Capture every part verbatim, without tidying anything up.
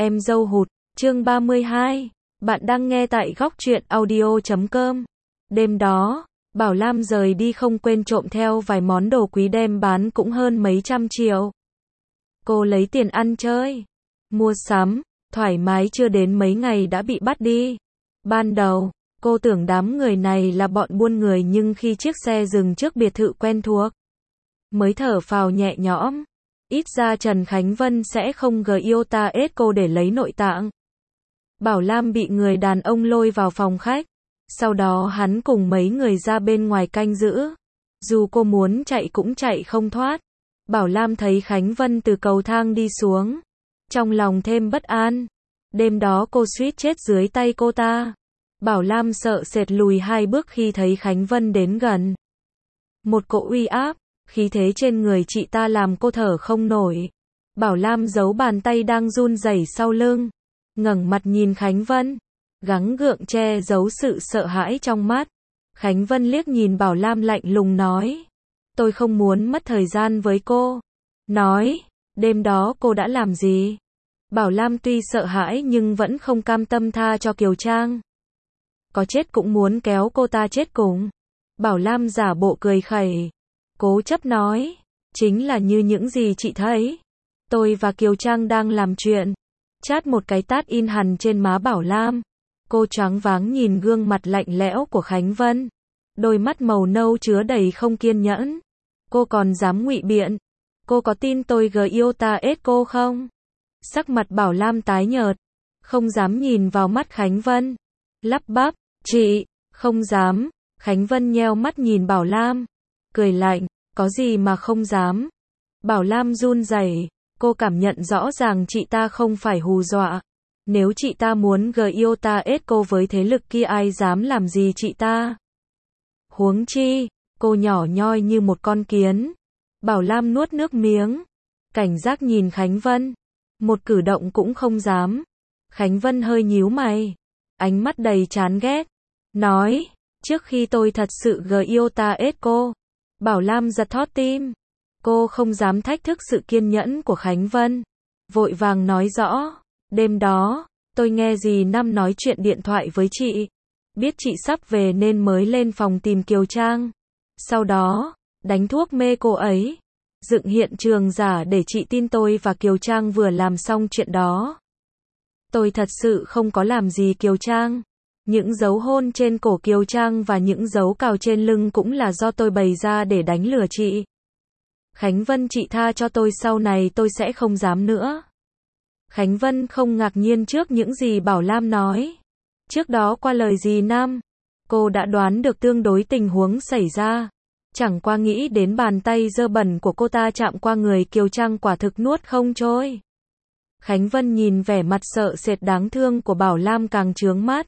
em dâu hụt, chương ba mươi hai. Bạn đang nghe tại góc truyện audio chấm com. Đêm đó, Bảo Lam rời đi không quên trộm theo vài món đồ quý đem bán cũng hơn mấy trăm triệu. Cô lấy tiền ăn chơi, mua sắm, thoải mái chưa đến mấy ngày đã bị bắt đi. Ban đầu, cô tưởng đám người này là bọn buôn người nhưng khi chiếc xe dừng trước biệt thự quen thuộc, mới thở phào nhẹ nhõm. Ít ra Trần Khánh Vân sẽ không giota ết cô để lấy nội tạng. Bảo Lam bị người đàn ông lôi vào phòng khách. Sau đó hắn cùng mấy người ra bên ngoài canh giữ. Dù cô muốn chạy cũng chạy không thoát. Bảo Lam thấy Khánh Vân từ cầu thang đi xuống. Trong lòng thêm bất an. Đêm đó cô suýt chết dưới tay cô ta. Bảo Lam sợ sệt lùi hai bước khi thấy Khánh Vân đến gần. Một cỗ uy áp, khí thế trên người chị ta làm cô thở không nổi. Bảo Lam giấu bàn tay đang run rẩy sau lưng. Ngẩng mặt nhìn Khánh Vân. Gắng gượng che giấu sự sợ hãi trong mắt. Khánh Vân liếc nhìn Bảo Lam lạnh lùng nói. Tôi không muốn mất thời gian với cô. Nói, đêm đó cô đã làm gì? Bảo Lam tuy sợ hãi nhưng vẫn không cam tâm tha cho Kiều Trang. Có chết cũng muốn kéo cô ta chết cùng. Bảo Lam giả bộ cười khẩy. Cố chấp nói. Chính là như những gì chị thấy. Tôi và Kiều Trang đang làm chuyện. Chát một cái tát in hằn trên má Bảo Lam. Cô choáng váng nhìn gương mặt lạnh lẽo của Khánh Vân. Đôi mắt màu nâu chứa đầy không kiên nhẫn. Cô còn dám ngụy biện. Cô có tin tôi giota ết cô không? Sắc mặt Bảo Lam tái nhợt. Không dám nhìn vào mắt Khánh Vân. Lắp bắp, chị, không dám. Khánh Vân nheo mắt nhìn Bảo Lam. Cười lạnh, có gì mà không dám. Bảo Lam run rẩy. Cô cảm nhận rõ ràng chị ta không phải hù dọa. Nếu chị ta muốn giota ết cô với thế lực kia ai dám làm gì chị ta. Huống chi, cô nhỏ nhoi như một con kiến. Bảo Lam nuốt nước miếng. Cảnh giác nhìn Khánh Vân. Một cử động cũng không dám. Khánh Vân hơi nhíu mày. Ánh mắt đầy chán ghét. Nói, trước khi tôi thật sự giota ết cô. Bảo Lam giật thót tim. Cô không dám thách thức sự kiên nhẫn của Khánh Vân. Vội vàng nói rõ. Đêm đó, tôi nghe dì Năm nói chuyện điện thoại với chị. Biết chị sắp về nên mới lên phòng tìm Kiều Trang. Sau đó, đánh thuốc mê cô ấy. Dựng hiện trường giả để chị tin tôi và Kiều Trang vừa làm xong chuyện đó. Tôi thật sự không có làm gì Kiều Trang. Những dấu hôn trên cổ Kiều Trang và những dấu cào trên lưng cũng là do tôi bày ra để đánh lừa chị. Khánh Vân chị tha cho tôi, sau này tôi sẽ không dám nữa. Khánh Vân không ngạc nhiên trước những gì Bảo Lam nói. Trước đó qua lời dì Năm, cô đã đoán được tương đối tình huống xảy ra. Chẳng qua nghĩ đến bàn tay dơ bẩn của cô ta chạm qua người Kiều Trang quả thực nuốt không trôi. Khánh Vân nhìn vẻ mặt sợ sệt đáng thương của Bảo Lam càng trướng mắt.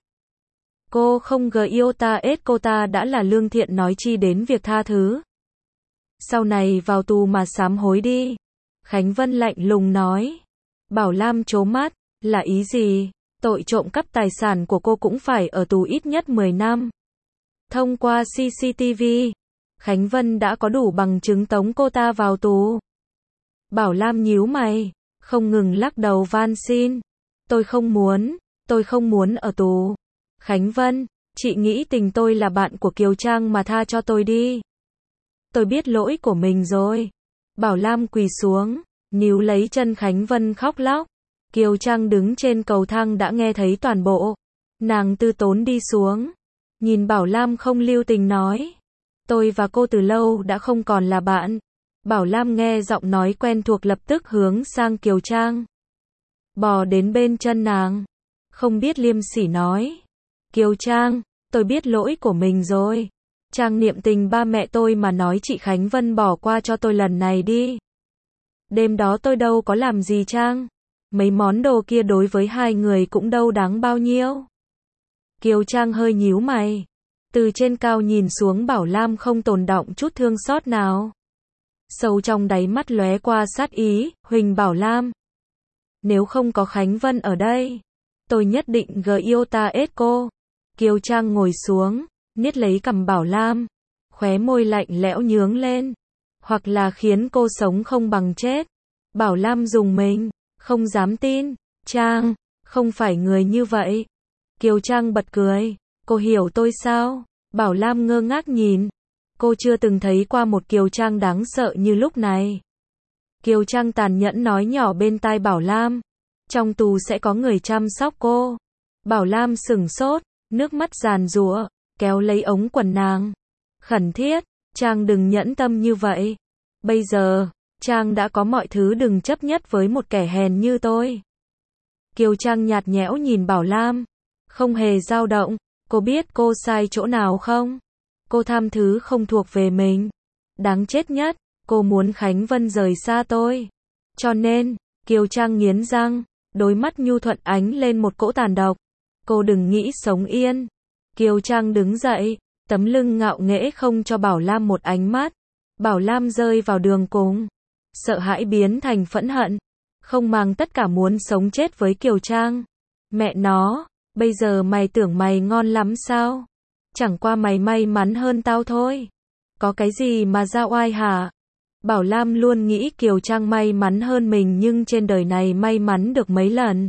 Cô không giota ết cô ta đã là lương thiện nói chi đến việc tha thứ. Sau này vào tù mà sám hối đi. Khánh Vân lạnh lùng nói. Bảo Lam trố mắt, là ý gì? Tội trộm cắp tài sản của cô cũng phải ở tù ít nhất mười năm. Thông qua xê xê tê vê, Khánh Vân đã có đủ bằng chứng tống cô ta vào tù. Bảo Lam nhíu mày, không ngừng lắc đầu van xin. Tôi không muốn, tôi không muốn ở tù. Khánh Vân, chị nghĩ tình tôi là bạn của Kiều Trang mà tha cho tôi đi. Tôi biết lỗi của mình rồi. Bảo Lam quỳ xuống, níu lấy chân Khánh Vân khóc lóc. Kiều Trang đứng trên cầu thang đã nghe thấy toàn bộ. Nàng từ tốn đi xuống. Nhìn Bảo Lam không lưu tình nói. Tôi và cô từ lâu đã không còn là bạn. Bảo Lam nghe giọng nói quen thuộc lập tức hướng sang Kiều Trang. Bò đến bên chân nàng. Không biết liêm sỉ nói. Kiều Trang, tôi biết lỗi của mình rồi. Trang niệm tình ba mẹ tôi mà nói chị Khánh Vân bỏ qua cho tôi lần này đi. Đêm đó tôi đâu có làm gì Trang. Mấy món đồ kia đối với hai người cũng đâu đáng bao nhiêu. Kiều Trang hơi nhíu mày. Từ trên cao nhìn xuống Bảo Lam không tồn đọng chút thương xót nào. Sâu trong đáy mắt lóe qua sát ý, Huỳnh Bảo Lam. Nếu không có Khánh Vân ở đây, tôi nhất định giota ết cô. Kiều Trang ngồi xuống, niết lấy cằm Bảo Lam. Khóe môi lạnh lẽo nhướng lên. Hoặc là khiến cô sống không bằng chết. Bảo Lam rùng mình, không dám tin. Trang, không phải người như vậy. Kiều Trang bật cười. Cô hiểu tôi sao? Bảo Lam ngơ ngác nhìn. Cô chưa từng thấy qua một Kiều Trang đáng sợ như lúc này. Kiều Trang tàn nhẫn nói nhỏ bên tai Bảo Lam. Trong tù sẽ có người chăm sóc cô. Bảo Lam sửng sốt, nước mắt giàn giụa, kéo lấy ống quần nàng. Khẩn thiết, Trang đừng nhẫn tâm như vậy. Bây giờ, Trang đã có mọi thứ, đừng chấp nhất với một kẻ hèn như tôi. Kiều Trang nhạt nhẽo nhìn Bảo Lam, không hề dao động. Cô biết cô sai chỗ nào không? Cô tham thứ không thuộc về mình. Đáng chết nhất, cô muốn Khánh Vân rời xa tôi. Cho nên, Kiều Trang nghiến răng, đôi mắt nhu thuận ánh lên một cỗ tàn độc. Cô đừng nghĩ sống yên. Kiều Trang đứng dậy, tấm lưng ngạo nghễ không cho Bảo Lam một ánh mắt. Bảo Lam rơi vào đường cùng. Sợ hãi biến thành phẫn hận. Không màng tất cả muốn sống chết với Kiều Trang. Mẹ nó, bây giờ mày tưởng mày ngon lắm sao? Chẳng qua mày may mắn hơn tao thôi. Có cái gì mà ra oai hả? Bảo Lam luôn nghĩ Kiều Trang may mắn hơn mình, nhưng trên đời này may mắn được mấy lần.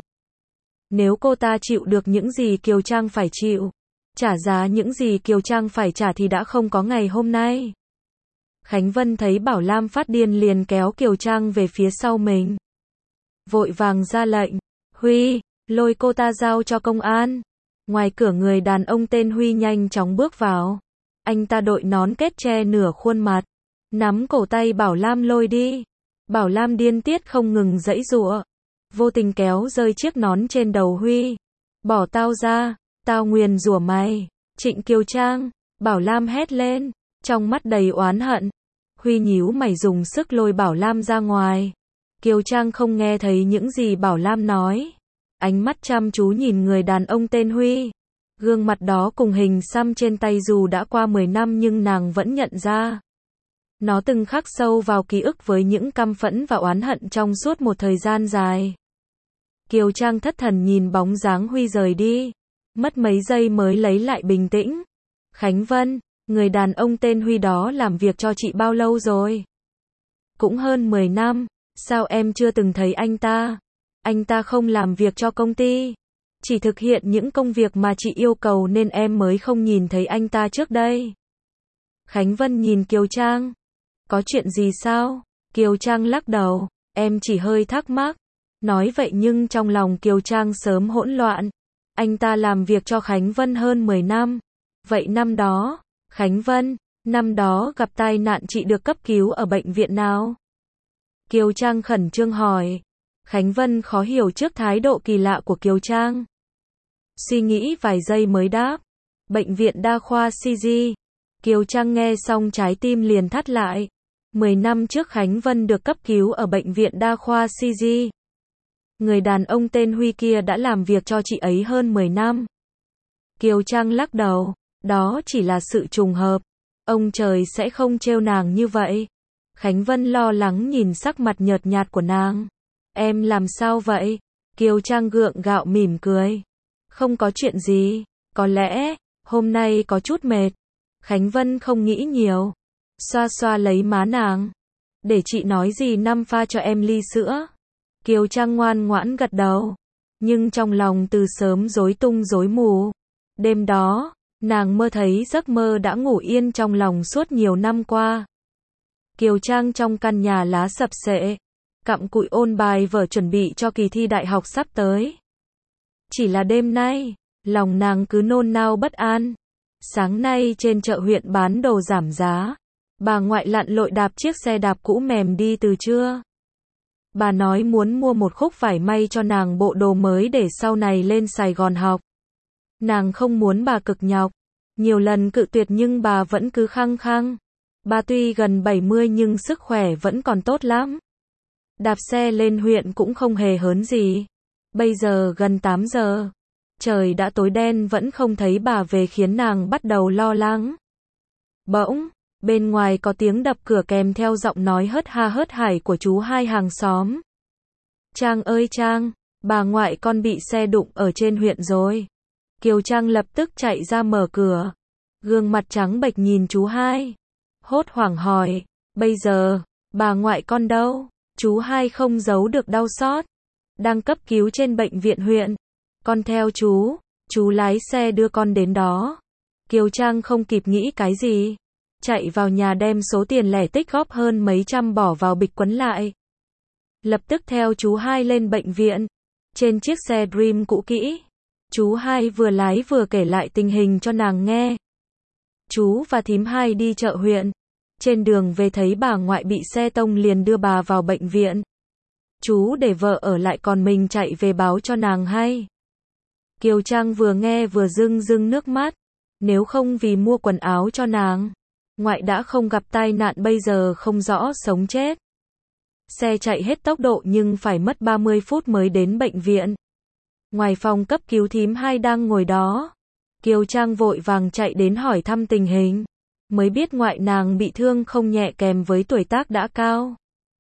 Nếu cô ta chịu được những gì Kiều Trang phải chịu, trả giá những gì Kiều Trang phải trả thì đã không có ngày hôm nay. Khánh Vân thấy Bảo Lam phát điên liền kéo Kiều Trang về phía sau mình. Vội vàng ra lệnh, Huy, lôi cô ta giao cho công an. Ngoài cửa người đàn ông tên Huy nhanh chóng bước vào. Anh ta đội nón kết che nửa khuôn mặt, nắm cổ tay Bảo Lam lôi đi. Bảo Lam điên tiết không ngừng giãy giụa, vô tình kéo rơi chiếc nón trên đầu Huy. Bỏ tao ra, tao nguyền rủa mày. Trịnh Kiều Trang, Bảo Lam hét lên, trong mắt đầy oán hận. Huy nhíu mày dùng sức lôi Bảo Lam ra ngoài. Kiều Trang không nghe thấy những gì Bảo Lam nói. Ánh mắt chăm chú nhìn người đàn ông tên Huy. Gương mặt đó cùng hình xăm trên tay dù đã qua mười năm nhưng nàng vẫn nhận ra. Nó từng khắc sâu vào ký ức với những căm phẫn và oán hận trong suốt một thời gian dài. Kiều Trang thất thần nhìn bóng dáng Huy rời đi. Mất mấy giây mới lấy lại bình tĩnh. Khánh Vân, người đàn ông tên Huy đó làm việc cho chị bao lâu rồi? Cũng hơn mười năm, sao em chưa từng thấy anh ta? Anh ta không làm việc cho công ty, chỉ thực hiện những công việc mà chị yêu cầu nên em mới không nhìn thấy anh ta trước đây. Khánh Vân nhìn Kiều Trang. Có chuyện gì sao? Kiều Trang lắc đầu, em chỉ hơi thắc mắc. Nói vậy nhưng trong lòng Kiều Trang sớm hỗn loạn. Anh ta làm việc cho Khánh Vân hơn mười năm. Vậy năm đó, Khánh Vân, năm đó gặp tai nạn chị được cấp cứu ở bệnh viện nào? Kiều Trang khẩn trương hỏi. Khánh Vân khó hiểu trước thái độ kỳ lạ của Kiều Trang. Suy nghĩ vài giây mới đáp. Bệnh viện đa khoa xê giê. Kiều Trang nghe xong trái tim liền thắt lại. Mười năm trước Khánh Vân được cấp cứu ở bệnh viện đa khoa xê giê. Người đàn ông tên Huy kia đã làm việc cho chị ấy hơn mười năm. Kiều Trang lắc đầu. Đó chỉ là sự trùng hợp. Ông trời sẽ không trêu nàng như vậy. Khánh Vân lo lắng nhìn sắc mặt nhợt nhạt của nàng. Em làm sao vậy? Kiều Trang gượng gạo mỉm cười. Không có chuyện gì. Có lẽ, hôm nay có chút mệt. Khánh Vân không nghĩ nhiều. Xoa xoa lấy má nàng. Để chị nói gì năm pha cho em ly sữa. Kiều Trang ngoan ngoãn gật đầu. Nhưng trong lòng từ sớm rối tung rối mù. Đêm đó, nàng mơ thấy giấc mơ đã ngủ yên trong lòng suốt nhiều năm qua. Kiều Trang trong căn nhà lá sập xệ, cặm cụi ôn bài vở chuẩn bị cho kỳ thi đại học sắp tới. Chỉ là đêm nay, lòng nàng cứ nôn nao bất an. Sáng nay trên chợ huyện bán đồ giảm giá, bà ngoại lặn lội đạp chiếc xe đạp cũ mềm đi từ trưa. Bà nói muốn mua một khúc vải may cho nàng bộ đồ mới để sau này lên Sài Gòn học. Nàng không muốn bà cực nhọc, nhiều lần cự tuyệt nhưng bà vẫn cứ khăng khăng. Bà tuy gần bảy mươi nhưng sức khỏe vẫn còn tốt lắm. Đạp xe lên huyện cũng không hề hớn gì. Bây giờ gần tám giờ, trời đã tối đen vẫn không thấy bà về khiến nàng bắt đầu lo lắng. Bỗng, bên ngoài có tiếng đập cửa kèm theo giọng nói hớt ha hớt hải của chú hai hàng xóm. Trang ơi Trang, bà ngoại con bị xe đụng ở trên huyện rồi. Kiều Trang lập tức chạy ra mở cửa. Gương mặt trắng bệch nhìn chú hai. Hốt hoảng hỏi, bây giờ, bà ngoại con đâu? Chú hai không giấu được đau xót. đang cấp cứu trên bệnh viện huyện. Con theo chú, chú lái xe đưa con đến đó. Kiều Trang không kịp nghĩ cái gì, chạy vào nhà đem số tiền lẻ tích góp hơn mấy trăm bỏ vào bịch quấn lại. Lập tức theo chú hai lên bệnh viện. Trên chiếc xe Dream cũ kỹ, chú hai vừa lái vừa kể lại tình hình cho nàng nghe. Chú và thím hai đi chợ huyện. Trên đường về thấy bà ngoại bị xe tông liền đưa bà vào bệnh viện. Chú để vợ ở lại còn mình chạy về báo cho nàng hay. Kiều Trang vừa nghe vừa rưng rưng nước mắt. Nếu không vì mua quần áo cho nàng, ngoại đã không gặp tai nạn bây giờ không rõ sống chết. Xe chạy hết tốc độ nhưng phải mất ba mươi phút mới đến bệnh viện. Ngoài phòng cấp cứu thím hai đang ngồi đó. Kiều Trang vội vàng chạy đến hỏi thăm tình hình. Mới biết ngoại nàng bị thương không nhẹ kèm với tuổi tác đã cao.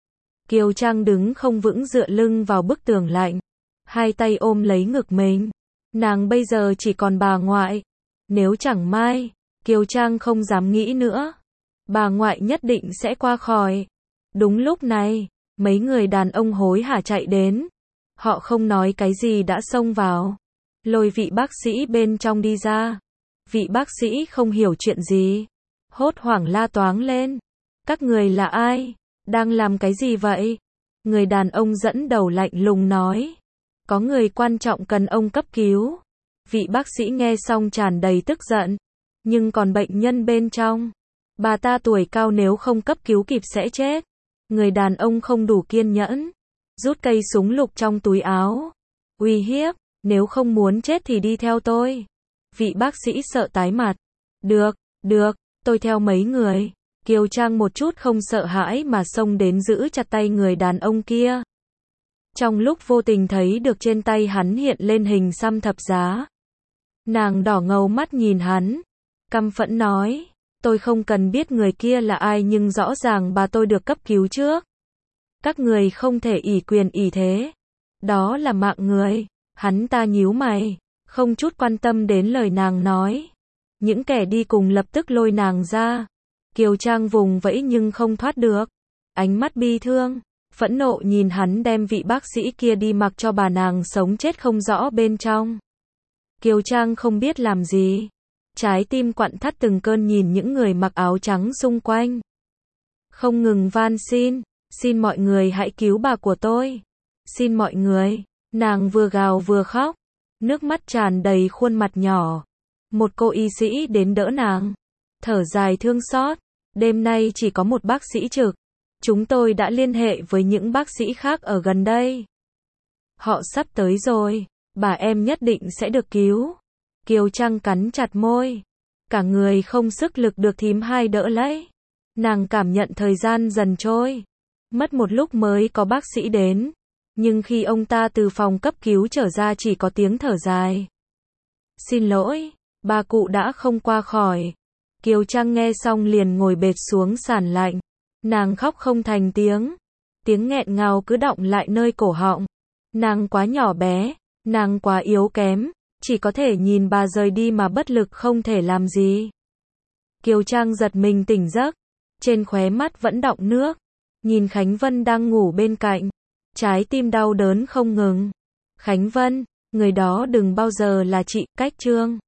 Kiều Trang đứng không vững dựa lưng vào bức tường lạnh. Hai tay ôm lấy ngực mình. Nàng bây giờ chỉ còn bà ngoại. Nếu chẳng may, Kiều Trang không dám nghĩ nữa. Bà ngoại nhất định sẽ qua khỏi. Đúng lúc này, mấy người đàn ông hối hả chạy đến. Họ không nói cái gì đã xông vào. Lôi vị bác sĩ bên trong đi ra. Vị bác sĩ không hiểu chuyện gì. Hốt hoảng la toáng lên. Các người là ai? Đang làm cái gì vậy? Người đàn ông dẫn đầu lạnh lùng nói. Có người quan trọng cần ông cấp cứu. Vị bác sĩ nghe xong tràn đầy tức giận. Nhưng còn bệnh nhân bên trong. Bà ta tuổi cao nếu không cấp cứu kịp sẽ chết. Người đàn ông không đủ kiên nhẫn. Rút cây súng lục trong túi áo. Uy hiếp, nếu không muốn chết thì đi theo tôi. Vị bác sĩ sợ tái mặt. Được, được, tôi theo mấy người. Kiều Trang một chút không sợ hãi mà xông đến giữ chặt tay người đàn ông kia. Trong lúc vô tình thấy được trên tay hắn hiện lên hình xăm thập giá. Nàng đỏ ngầu mắt nhìn hắn. Căm phẫn nói. Tôi không cần biết người kia là ai nhưng rõ ràng bà tôi được cấp cứu trước. Các người không thể ỷ quyền ỷ thế. Đó là mạng người. Hắn ta nhíu mày. Không chút quan tâm đến lời nàng nói. Những kẻ đi cùng lập tức lôi nàng ra. Kiều Trang vùng vẫy nhưng không thoát được. Ánh mắt bi thương, phẫn nộ nhìn hắn đem vị bác sĩ kia đi mặc cho bà nàng sống chết không rõ bên trong. Kiều Trang không biết làm gì. Trái tim quặn thắt từng cơn nhìn những người mặc áo trắng xung quanh. Không ngừng van xin, xin mọi người hãy cứu bà của tôi. Xin mọi người, nàng vừa gào vừa khóc, nước mắt tràn đầy khuôn mặt nhỏ. Một cô y sĩ đến đỡ nàng, thở dài thương xót, đêm nay chỉ có một bác sĩ trực. Chúng tôi đã liên hệ với những bác sĩ khác ở gần đây. Họ sắp tới rồi, bà em nhất định sẽ được cứu. Kiều Trang cắn chặt môi, cả người không sức lực được thím hai đỡ lấy. Nàng cảm nhận thời gian dần trôi, mất một lúc mới có bác sĩ đến, nhưng khi ông ta từ phòng cấp cứu trở ra chỉ có tiếng thở dài. Xin lỗi, bà cụ đã không qua khỏi. Kiều Trang nghe xong liền ngồi bệt xuống sàn lạnh, nàng khóc không thành tiếng, tiếng nghẹn ngào cứ đọng lại nơi cổ họng. Nàng quá nhỏ bé, nàng quá yếu kém. Chỉ có thể nhìn bà rời đi mà bất lực không thể làm gì. Kiều Trang giật mình tỉnh giấc. Trên khóe mắt vẫn đọng nước. Nhìn Khánh Vân đang ngủ bên cạnh. Trái tim đau đớn không ngừng. Khánh Vân, người đó đừng bao giờ là chị, cách Trương.